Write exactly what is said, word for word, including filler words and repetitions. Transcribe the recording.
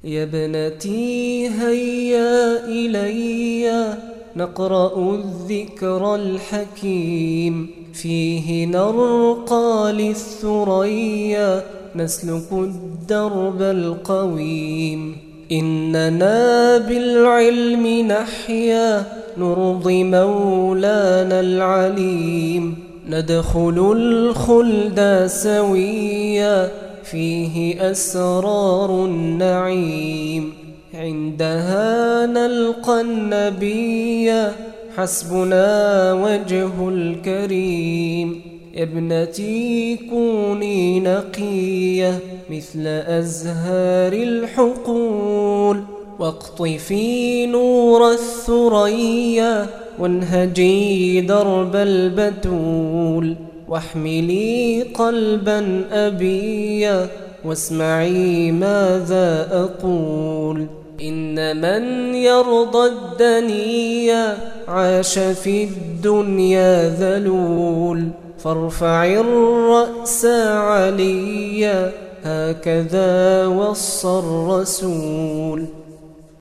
يا ابنتي هيا إلي نقرأ الذكر الحكيم، فيه نرقى للثريا نسلك الدرب القويم. إننا بالعلم نحيا نرضي مولانا العليم، ندخل الخلد سويا فيه أسرار النعيم. عندها نلقى النبي حسبنا وجه الكريم. يا ابنتي كوني نقية مثل أزهار الحقول، واقطفي نور الثريا وانهجي درب البتول. واحملي قلبا أبيا واسمعي ماذا أقول. إن من يرضى الدنيا عاش في الدنيا ذلول، فارفعي الرأس عليا هكذا وصى الرسول.